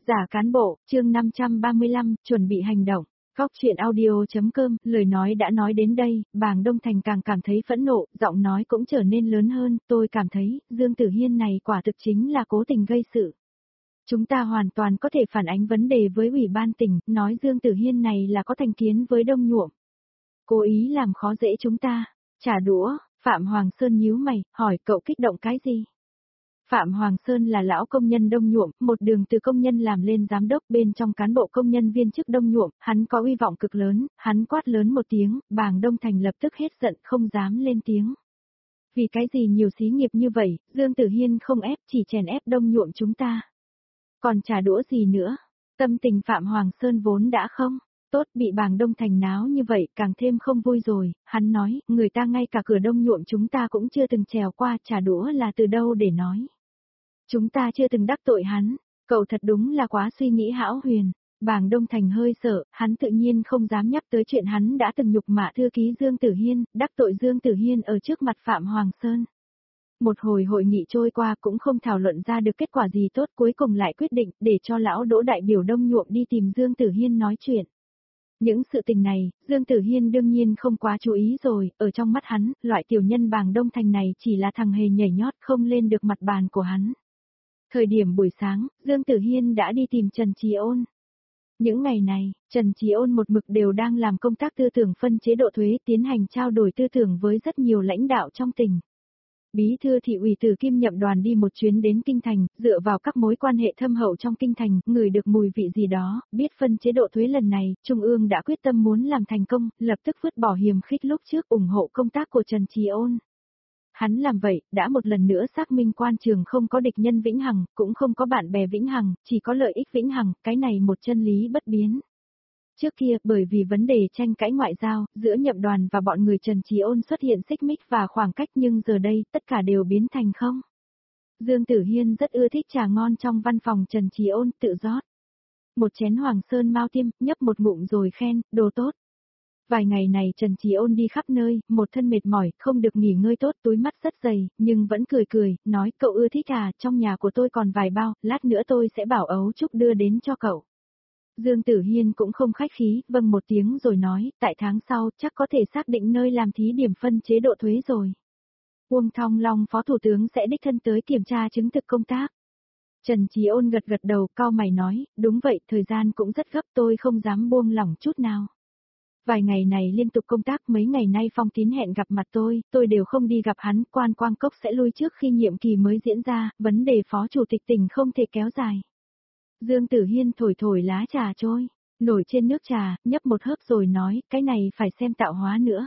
Giả cán bộ, chương 535, chuẩn bị hành động. Góc chuyện audio.com, lời nói đã nói đến đây, Bàng Đông Thành càng cảm thấy phẫn nộ, giọng nói cũng trở nên lớn hơn, tôi cảm thấy, Dương Tử Hiên này quả thực chính là cố tình gây sự. Chúng ta hoàn toàn có thể phản ánh vấn đề với Ủy ban tỉnh, nói Dương Tử Hiên này là có thành kiến với Đông Nhuộm. Cố ý làm khó dễ chúng ta, trả đũa, Phạm Hoàng Sơn nhíu mày, hỏi cậu kích động cái gì? Phạm Hoàng Sơn là lão công nhân Đông Nhuộm, một đường từ công nhân làm lên giám đốc bên trong cán bộ công nhân viên chức Đông Nhuộm, hắn có uy vọng cực lớn, hắn quát lớn một tiếng, Bàng Đông Thành lập tức hết giận không dám lên tiếng. Vì cái gì nhiều xí nghiệp như vậy, Dương Tử Hiên không ép chỉ chèn ép Đông Nhuộm chúng ta. Còn trả đũa gì nữa? Tâm tình Phạm Hoàng Sơn vốn đã không tốt, bị Bàng Đông Thành náo như vậy càng thêm không vui rồi, hắn nói, người ta ngay cả cửa Đông Nhuộm chúng ta cũng chưa từng trèo qua, trả đũa là từ đâu để nói. Chúng ta chưa từng đắc tội hắn, cậu thật đúng là quá suy nghĩ hão huyền. Bàng Đông Thành hơi sợ, hắn tự nhiên không dám nhắc tới chuyện hắn đã từng nhục mạ thư ký Dương Tử Hiên, đắc tội Dương Tử Hiên ở trước mặt Phạm Hoàng Sơn. Một hồi hội nghị trôi qua cũng không thảo luận ra được kết quả gì tốt, cuối cùng lại quyết định để cho lão Đỗ đại biểu Đông Nhuộm đi tìm Dương Tử Hiên nói chuyện. Những sự tình này, Dương Tử Hiên đương nhiên không quá chú ý rồi, ở trong mắt hắn, loại tiểu nhân Bàng Đông Thành này chỉ là thằng hề nhảy nhót không lên được mặt bàn của hắn. Thời điểm buổi sáng, Dương Tử Hiên đã đi tìm Trần Trí Ôn. Những ngày này, Trần Trí Ôn một mực đều đang làm công tác tư tưởng phân chế độ thuế, tiến hành trao đổi tư tưởng với rất nhiều lãnh đạo trong tỉnh. Bí thư thị ủy Từ Kim nhậm đoàn đi một chuyến đến Kinh Thành, dựa vào các mối quan hệ thâm hậu trong Kinh Thành, ngửi được mùi vị gì đó, biết phân chế độ thuế lần này, Trung ương đã quyết tâm muốn làm thành công, lập tức vứt bỏ hiềm khích lúc trước ủng hộ công tác của Trần Trí Ôn. Hắn làm vậy, đã một lần nữa xác minh quan trường không có địch nhân vĩnh hằng, cũng không có bạn bè vĩnh hằng, chỉ có lợi ích vĩnh hằng, cái này một chân lý bất biến. Trước kia, bởi vì vấn đề tranh cãi ngoại giao, giữa nhậm đoàn và bọn người Trần Trí Ôn xuất hiện xích mích và khoảng cách, nhưng giờ đây, tất cả đều biến thành không. Dương Tử Hiên rất ưa thích trà ngon trong văn phòng Trần Trí Ôn, tự rót một chén Hoàng Sơn Mao Tiêm, nhấp một ngụm rồi khen, đồ tốt. Vài ngày này Trần Trí Ôn đi khắp nơi, một thân mệt mỏi, không được nghỉ ngơi tốt, túi mắt rất dày, nhưng vẫn cười cười, nói cậu ưa thích à, trong nhà của tôi còn vài bao, lát nữa tôi sẽ bảo Ấu Trúc đưa đến cho cậu. Dương Tử Hiên cũng không khách khí, vâng một tiếng rồi nói, tại tháng sau chắc có thể xác định nơi làm thí điểm phân chế độ thuế rồi. Uông Thong Long Phó Thủ tướng sẽ đích thân tới kiểm tra chứng thực công tác. Trần Trí Ôn gật gật đầu, cau mày nói, đúng vậy, thời gian cũng rất gấp, tôi không dám buông lỏng chút nào. Vài ngày này liên tục công tác, mấy ngày nay Phong Tín hẹn gặp mặt tôi đều không đi gặp hắn, Quan Quang Cốc sẽ lui trước khi nhiệm kỳ mới diễn ra, vấn đề Phó Chủ tịch tỉnh không thể kéo dài. Dương Tử Hiên thổi thổi lá trà trôi, nổi trên nước trà, nhấp một hớp rồi nói, cái này phải xem tạo hóa nữa.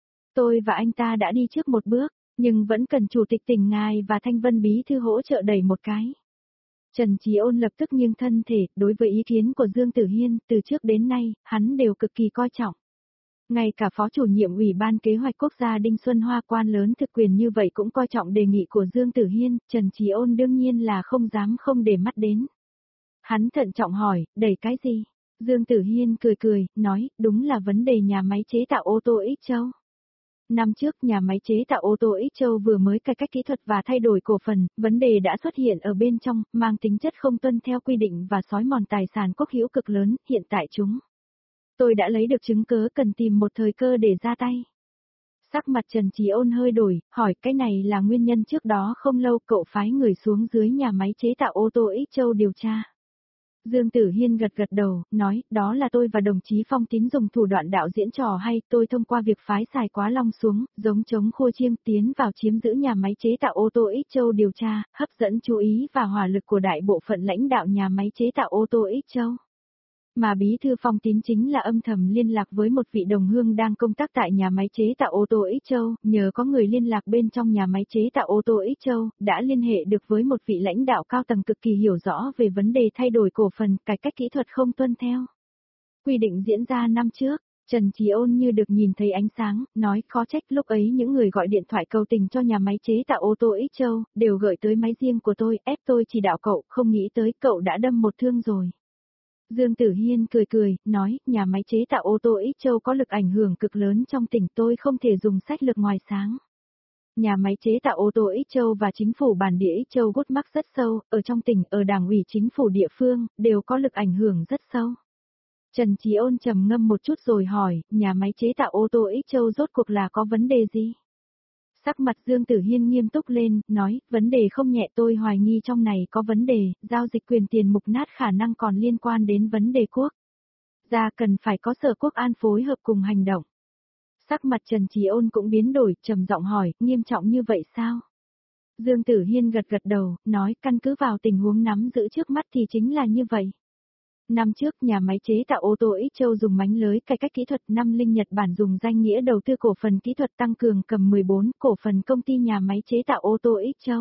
Tôi và anh ta đã đi trước một bước, nhưng vẫn cần Chủ tịch tỉnh ngài và Thanh Vân Bí Thư hỗ trợ đẩy một cái. Trần Trí Ôn lập tức nghiêng thân thể, đối với ý kiến của Dương Tử Hiên, từ trước đến nay, hắn đều cực kỳ coi trọng. Ngay cả Phó chủ nhiệm Ủy ban Kế hoạch Quốc gia Đinh Xuân Hoa, quan lớn thực quyền như vậy cũng coi trọng đề nghị của Dương Tử Hiên, Trần Trí Ôn đương nhiên là không dám không để mắt đến. Hắn thận trọng hỏi, đẩy cái gì? Dương Tử Hiên cười cười, nói, đúng là vấn đề nhà máy chế tạo ô tô Ích Châu. Năm trước, nhà máy chế tạo ô tô Ích Châu vừa mới cải cách kỹ thuật và thay đổi cổ phần, vấn đề đã xuất hiện ở bên trong, mang tính chất không tuân theo quy định và xói mòn tài sản quốc hữu cực lớn, hiện tại tôi đã lấy được chứng cớ, cần tìm một thời cơ để ra tay. Sắc mặt Trần Trí Ôn hơi đổi, hỏi cái này là nguyên nhân trước đó không lâu cậu phái người xuống dưới nhà máy chế tạo ô tô Ích Châu điều tra. Dương Tử Hiên gật gật đầu, nói, đó là tôi và đồng chí Phong Tín dùng thủ đoạn đạo diễn trò hay, tôi thông qua việc phái Sài Quá Long xuống, giống chống khua chiêng tiến vào chiếm giữ nhà máy chế tạo ô tô Ích Châu điều tra, hấp dẫn chú ý và hỏa lực của đại bộ phận lãnh đạo nhà máy chế tạo ô tô Ích Châu. Mà Bí thư Phong Tín chính là âm thầm liên lạc với một vị đồng hương đang công tác tại nhà máy chế tạo ô tô Ích Châu, nhờ có người liên lạc bên trong nhà máy chế tạo ô tô Ích Châu, đã liên hệ được với một vị lãnh đạo cao tầng cực kỳ hiểu rõ về vấn đề thay đổi cổ phần, cải cách kỹ thuật không tuân theo quy định diễn ra năm trước. Trần Trí Ôn như được nhìn thấy ánh sáng, nói khó trách lúc ấy những người gọi điện thoại cầu tình cho nhà máy chế tạo ô tô Ích Châu, đều gửi tới máy riêng của tôi, ép tôi chỉ đạo cậu, không nghĩ tới cậu đã đâm một thương rồi. Dương Tử Hiên cười cười, nói, nhà máy chế tạo ô tô Ích Châu có lực ảnh hưởng cực lớn trong tỉnh, tôi không thể dùng sách lược ngoài sáng. Nhà máy chế tạo ô tô Ích Châu và chính phủ bản địa Ích Châu gút mắc rất sâu, ở trong tỉnh, ở đảng ủy chính phủ địa phương, đều có lực ảnh hưởng rất sâu. Trần Chí Ôn trầm ngâm một chút rồi hỏi, nhà máy chế tạo ô tô Ích Châu rốt cuộc là có vấn đề gì? Sắc mặt Dương Tử Hiên nghiêm túc lên, nói, vấn đề không nhẹ, tôi hoài nghi trong này có vấn đề, giao dịch quyền tiền mục nát khả năng còn liên quan đến vấn đề quốc gia, cần phải có Sở Quốc an phối hợp cùng hành động. Sắc mặt Trần Chí Ôn cũng biến đổi, trầm giọng hỏi, nghiêm trọng như vậy sao? Dương Tử Hiên gật gật đầu, nói, căn cứ vào tình huống nắm giữ trước mắt thì chính là như vậy. Năm trước, nhà máy chế tạo ô tô Ích Châu dùng mánh lới cải cách kỹ thuật, năm Linh Nhật Bản dùng danh nghĩa đầu tư cổ phần kỹ thuật tăng cường cầm 14 cổ phần công ty nhà máy chế tạo ô tô Ích Châu.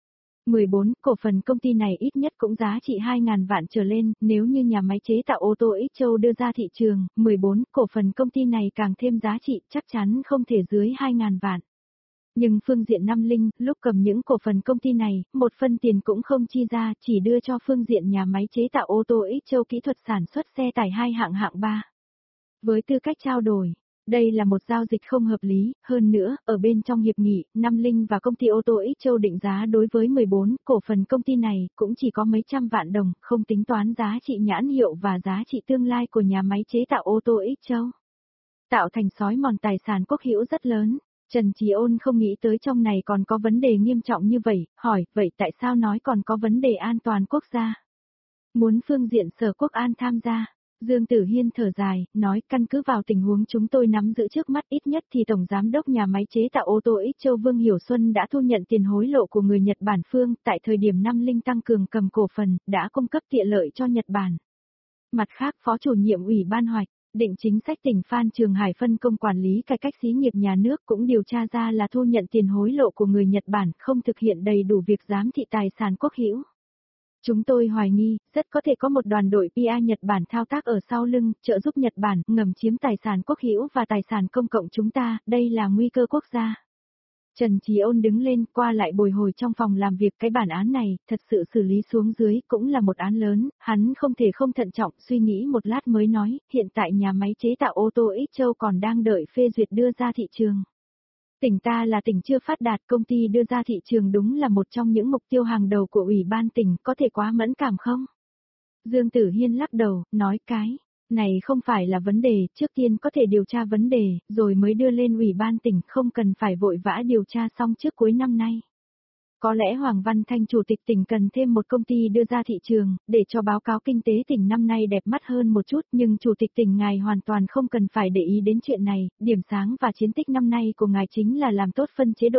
14 cổ phần công ty này ít nhất cũng giá trị 2.000 vạn trở lên, nếu như nhà máy chế tạo ô tô Ích Châu đưa ra thị trường, 14 cổ phần công ty này càng thêm giá trị, chắc chắn không thể dưới 2.000 vạn. Nhưng phương diện Nam Linh, lúc cầm những cổ phần công ty này, một phân tiền cũng không chi ra, chỉ đưa cho phương diện nhà máy chế tạo ô tô Ích Châu kỹ thuật sản xuất xe tải 2 hạng 3. Với tư cách trao đổi, đây là một giao dịch không hợp lý, hơn nữa, ở bên trong hiệp nghị, Nam Linh và công ty ô tô Ích Châu định giá đối với 14 cổ phần công ty này, cũng chỉ có mấy trăm vạn đồng, không tính toán giá trị nhãn hiệu và giá trị tương lai của nhà máy chế tạo ô tô Ích Châu. Tạo thành xói mòn tài sản quốc hữu rất lớn. Trần Chí Ôn không nghĩ tới trong này còn có vấn đề nghiêm trọng như vậy, hỏi, vậy tại sao nói còn có vấn đề an toàn quốc gia? Muốn phương diện Sở Quốc an tham gia. Dương Tử Hiên thở dài, nói căn cứ vào tình huống chúng tôi nắm giữ trước mắt ít nhất thì Tổng Giám đốc nhà máy chế tạo ô tô Ích Châu Vương Hiểu Xuân đã thu nhận tiền hối lộ của người Nhật Bản phương, tại thời điểm Nam Linh tăng cường cầm cổ phần, đã cung cấp tiện lợi cho Nhật Bản. Mặt khác, Phó chủ nhiệm Ủy ban hoạch định chính sách tỉnh Phan Trường Hải phân công quản lý cải cách xí nghiệp nhà nước cũng điều tra ra là thu nhận tiền hối lộ của người Nhật Bản, không thực hiện đầy đủ việc giám thị tài sản quốc hữu. Chúng tôi hoài nghi, rất có thể có một đoàn đội PR Nhật Bản thao tác ở sau lưng, trợ giúp Nhật Bản ngầm chiếm tài sản quốc hữu và tài sản công cộng chúng ta, đây là nguy cơ quốc gia. Trần Chí Ôn đứng lên, qua lại bồi hồi trong phòng làm việc, cái bản án này, thật sự xử lý xuống dưới cũng là một án lớn, hắn không thể không thận trọng, suy nghĩ một lát mới nói, hiện tại nhà máy chế tạo ô tô Ích Châu còn đang đợi phê duyệt đưa ra thị trường. Tỉnh ta là tỉnh chưa phát đạt, công ty đưa ra thị trường đúng là một trong những mục tiêu hàng đầu của Ủy ban tỉnh, có thể quá mẫn cảm không? Dương Tử Hiên lắc đầu, nói cái này không phải là vấn đề, trước tiên có thể điều tra vấn đề, rồi mới đưa lên Ủy ban tỉnh, không cần phải vội vã điều tra xong trước cuối năm nay. Có lẽ Hoàng Văn Thanh chủ tịch tỉnh cần thêm một công ty đưa ra thị trường, để cho báo cáo kinh tế tỉnh năm nay đẹp mắt hơn một chút, nhưng chủ tịch tỉnh ngài hoàn toàn không cần phải để ý đến chuyện này, điểm sáng và chiến tích năm nay của ngài chính là làm tốt phân chế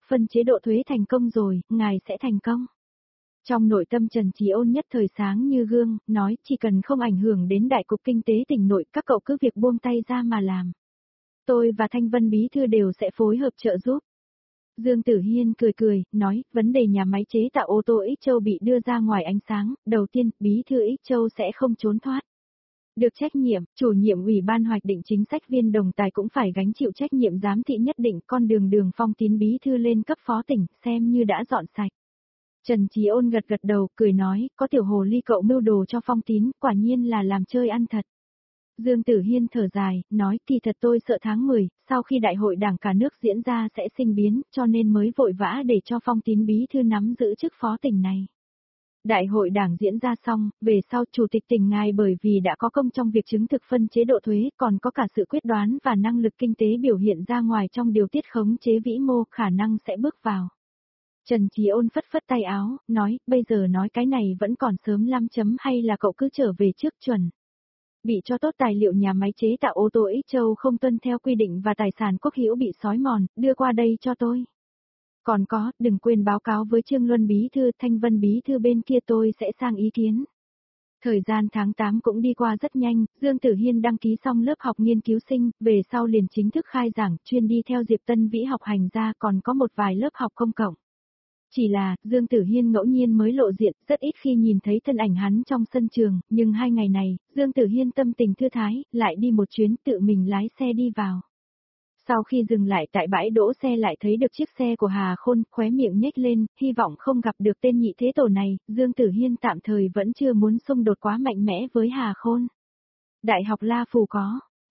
độ thuế thành công rồi, ngài sẽ thành công. Trong nội tâm Trần Chí Ôn nhất thời sáng như gương, nói chỉ cần không ảnh hưởng đến đại cục kinh tế tỉnh nội, các cậu cứ việc buông tay ra mà làm. Tôi và Thanh Vân Bí Thư đều sẽ phối hợp trợ giúp. Dương Tử Hiên cười, nói, vấn đề nhà máy chế tạo ô tô Ích Châu bị đưa ra ngoài ánh sáng, đầu tiên, Bí Thư Ích Châu sẽ không trốn thoát. Được trách nhiệm, chủ nhiệm Ủy ban hoạch định chính sách Viên Đồng Tài cũng phải gánh chịu trách nhiệm giám thị nhất định, con đường Phong Tín Bí Thư lên cấp phó tỉnh, xem như đã dọn sạch. Trần Chí Ôn gật đầu, cười nói, có tiểu hồ ly cậu mưu đồ cho Phong Tín, quả nhiên là làm chơi ăn thật. Dương Tử Hiên thở dài, nói kỳ thật tôi sợ tháng 10, sau khi đại hội đảng cả nước diễn ra sẽ sinh biến, cho nên mới vội vã để cho Phong Tín Bí Thư nắm giữ chức phó tỉnh này. Đại hội đảng diễn ra xong, về sau chủ tịch tỉnh ngài bởi vì đã có công trong việc chứng thực phân chế độ thuế, còn có cả sự quyết đoán và năng lực kinh tế biểu hiện ra ngoài trong điều tiết khống chế vĩ mô, khả năng sẽ bước vào. Trần Chí Ôn phất tay áo, nói, bây giờ nói cái này vẫn còn sớm lắm hay là cậu cứ trở về trước chuẩn. Bị cho tốt tài liệu nhà máy chế tạo ô tô Ích Châu không tuân theo quy định và tài sản quốc hữu bị xói mòn, đưa qua đây cho tôi. Còn có, đừng quên báo cáo với Trương Luân Bí Thư, Thanh Vân Bí Thư bên kia tôi sẽ sang ý kiến. Thời gian tháng 8 cũng đi qua rất nhanh, Dương Tử Hiên đăng ký xong lớp học nghiên cứu sinh, về sau liền chính thức khai giảng, chuyên đi theo Diệp Tân Vĩ học hành ra, còn có một vài lớp học công cộng. Chỉ là, Dương Tử Hiên ngẫu nhiên mới lộ diện, rất ít khi nhìn thấy thân ảnh hắn trong sân trường, nhưng 2 ngày này, Dương Tử Hiên tâm tình thư thái, lại đi một chuyến tự mình lái xe đi vào. Sau khi dừng lại tại bãi đỗ xe lại thấy được chiếc xe của Hà Khôn, khóe miệng nhếch lên, hy vọng không gặp được tên nhị thế tổ này, Dương Tử Hiên tạm thời vẫn chưa muốn xung đột quá mạnh mẽ với Hà Khôn. Đại học La Phù có.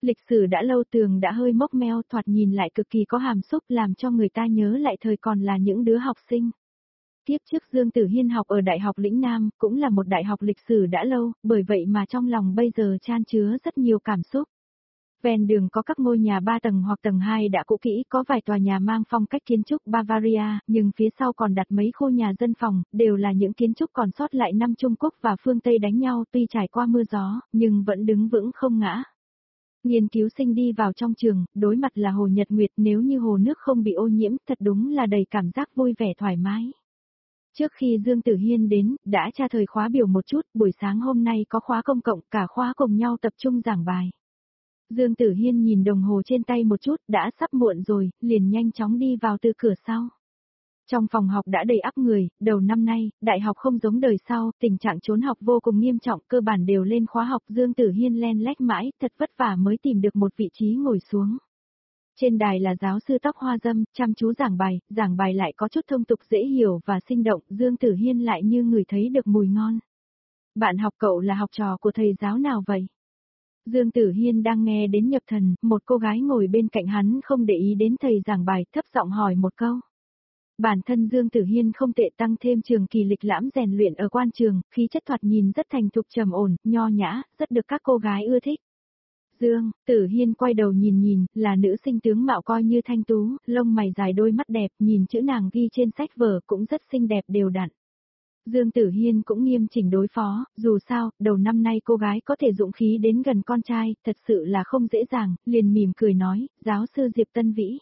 Lịch sử đã lâu, tường đã hơi mốc meo, thoạt nhìn lại cực kỳ có hàm xúc, làm cho người ta nhớ lại thời còn là những đứa học sinh. Tiếp trước Dương Tử Hiên học ở Đại học Lĩnh Nam, cũng là một đại học lịch sử đã lâu, bởi vậy mà trong lòng bây giờ chan chứa rất nhiều cảm xúc. Ven đường có các ngôi nhà 3 tầng hoặc tầng 2 đã cũ kỹ, có vài tòa nhà mang phong cách kiến trúc Bavaria, nhưng phía sau còn đặt mấy khu nhà dân phòng, đều là những kiến trúc còn sót lại năm Trung Quốc và phương Tây đánh nhau, tuy trải qua mưa gió, nhưng vẫn đứng vững không ngã. Nghiên cứu sinh đi vào trong trường, đối mặt là hồ Nhật Nguyệt, nếu như hồ nước không bị ô nhiễm, thật đúng là đầy cảm giác vui vẻ thoải mái. Trước khi Dương Tử Hiên đến, đã tra thời khóa biểu một chút, buổi sáng hôm nay có khóa công cộng, cả khóa cùng nhau tập trung giảng bài. Dương Tử Hiên nhìn đồng hồ trên tay một chút, đã sắp muộn rồi, liền nhanh chóng đi vào từ cửa sau. Trong phòng học đã đầy ắp người, đầu năm nay, đại học không giống đời sau, tình trạng trốn học vô cùng nghiêm trọng, cơ bản đều lên khóa học. Dương Tử Hiên len lách mãi, thật vất vả mới tìm được một vị trí ngồi xuống. Trên đài là giáo sư tóc hoa dâm, chăm chú giảng bài lại có chút thông tục dễ hiểu và sinh động, Dương Tử Hiên lại như người thấy được mùi ngon. Bạn học cậu là học trò của thầy giáo nào vậy? Dương Tử Hiên đang nghe đến nhập thần, một cô gái ngồi bên cạnh hắn không để ý đến thầy giảng bài, thấp giọng hỏi một câu. Bản thân Dương Tử Hiên không tệ, tăng thêm trường kỳ lịch lãm rèn luyện ở quan trường, khí chất thoạt nhìn rất thành thục trầm ổn, nho nhã, rất được các cô gái ưa thích. Dương Tử Hiên quay đầu nhìn, là nữ sinh tướng mạo coi như thanh tú, lông mày dài, đôi mắt đẹp, nhìn chữ nàng ghi trên sách vở cũng rất xinh đẹp đều đặn. Dương Tử Hiên cũng nghiêm chỉnh đối phó, dù sao, đầu năm nay cô gái có thể dũng khí đến gần con trai, thật sự là không dễ dàng, liền mỉm cười nói, giáo sư Diệp Tân Vĩ.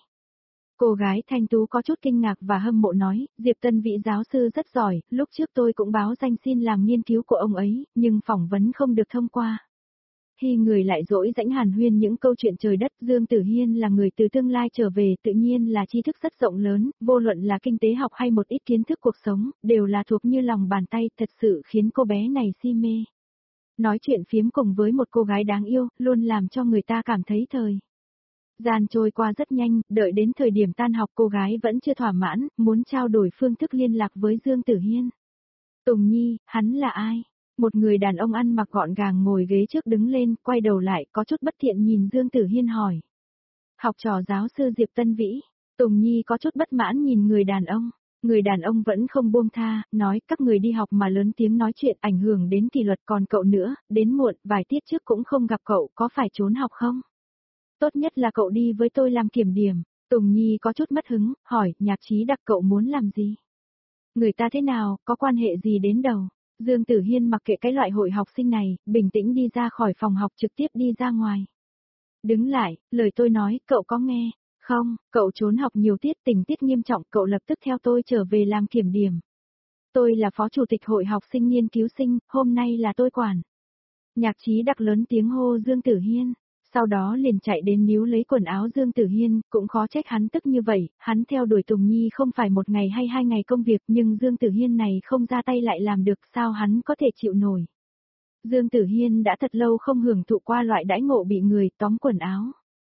Cô gái thanh tú có chút kinh ngạc và hâm mộ nói, Diệp Tân Vĩ giáo sư rất giỏi, lúc trước tôi cũng báo danh xin làm nghiên cứu của ông ấy, nhưng phỏng vấn không được thông qua. Khi người lại dỗi rãnh hàn huyên những câu chuyện trời đất, Dương Tử Hiên là người từ tương lai trở về, tự nhiên là tri thức rất rộng lớn, vô luận là kinh tế học hay một ít kiến thức cuộc sống, đều là thuộc như lòng bàn tay, thật sự khiến cô bé này si mê. Nói chuyện phiếm cùng với một cô gái đáng yêu, luôn làm cho người ta cảm thấy thời gian trôi qua rất nhanh, đợi đến thời điểm tan học cô gái vẫn chưa thỏa mãn, muốn trao đổi phương thức liên lạc với Dương Tử Hiên. Tùng Nhi, hắn là ai? Một người đàn ông ăn mặc gọn gàng ngồi ghế trước đứng lên, quay đầu lại, có chút bất thiện nhìn Dương Tử Hiên hỏi. Học trò giáo sư Diệp Tân Vĩ. Tùng Nhi có chút bất mãn nhìn người đàn ông vẫn không buông tha, nói các người đi học mà lớn tiếng nói chuyện ảnh hưởng đến kỷ luật, còn cậu nữa, đến muộn, vài tiết trước cũng không gặp cậu, có phải trốn học không? Tốt nhất là cậu đi với tôi làm kiểm điểm. Tùng Nhi có chút mất hứng, hỏi, Nhạc Chí Đặc cậu muốn làm gì? Người ta thế nào, có quan hệ gì đến đầu? Dương Tử Hiên mặc kệ cái loại hội học sinh này, bình tĩnh đi ra khỏi phòng học trực tiếp đi ra ngoài. Đứng lại, lời tôi nói, cậu có nghe? Không, cậu trốn học nhiều tiết, tình tiết nghiêm trọng, cậu lập tức theo tôi trở về làm kiểm điểm. Tôi là phó chủ tịch hội học sinh nghiên cứu sinh, hôm nay là tôi quản. Nhạc Chí Đặc lớn tiếng hô Dương Tử Hiên. Sau đó liền chạy đến níu lấy quần áo Dương Tử Hiên, cũng khó trách hắn tức như vậy, hắn theo đuổi Tùng Nhi không phải một ngày hay 2 ngày công việc, nhưng Dương Tử Hiên này không ra tay lại làm được, sao hắn có thể chịu nổi. Dương Tử Hiên đã thật lâu không hưởng thụ qua loại đãi ngộ bị người tóm quần áo.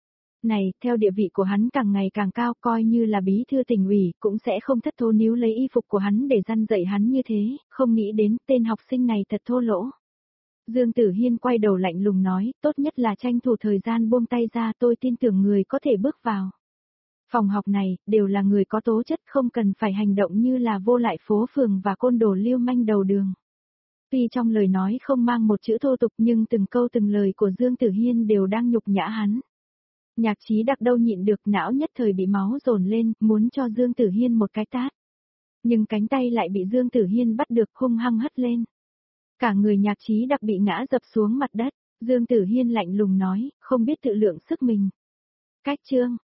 Này, theo địa vị của hắn càng ngày càng cao, coi như là bí thư tỉnh ủy, cũng sẽ không thất thố níu lấy y phục của hắn để răn dạy hắn như thế, không nghĩ đến tên học sinh này thật thô lỗ. Dương Tử Hiên quay đầu lạnh lùng nói, tốt nhất là tranh thủ thời gian buông tay ra, tôi tin tưởng người có thể bước vào. Phòng học này, đều là người có tố chất, không cần phải hành động như là vô lại phố phường và côn đồ lưu manh đầu đường. Tuy trong lời nói không mang một chữ thô tục nhưng từng câu từng lời của Dương Tử Hiên đều đang nhục nhã hắn. Nhạc Chí Đặc đâu nhịn được, não nhất thời bị máu dồn lên, muốn cho Dương Tử Hiên một cái tát. Nhưng cánh tay lại bị Dương Tử Hiên bắt được, hung hăng hất lên. Cả người Nhạc Chí Đặc bị ngã dập xuống mặt đất, Dương Tử Hiên lạnh lùng nói, không biết tự lượng sức mình. Cách chương,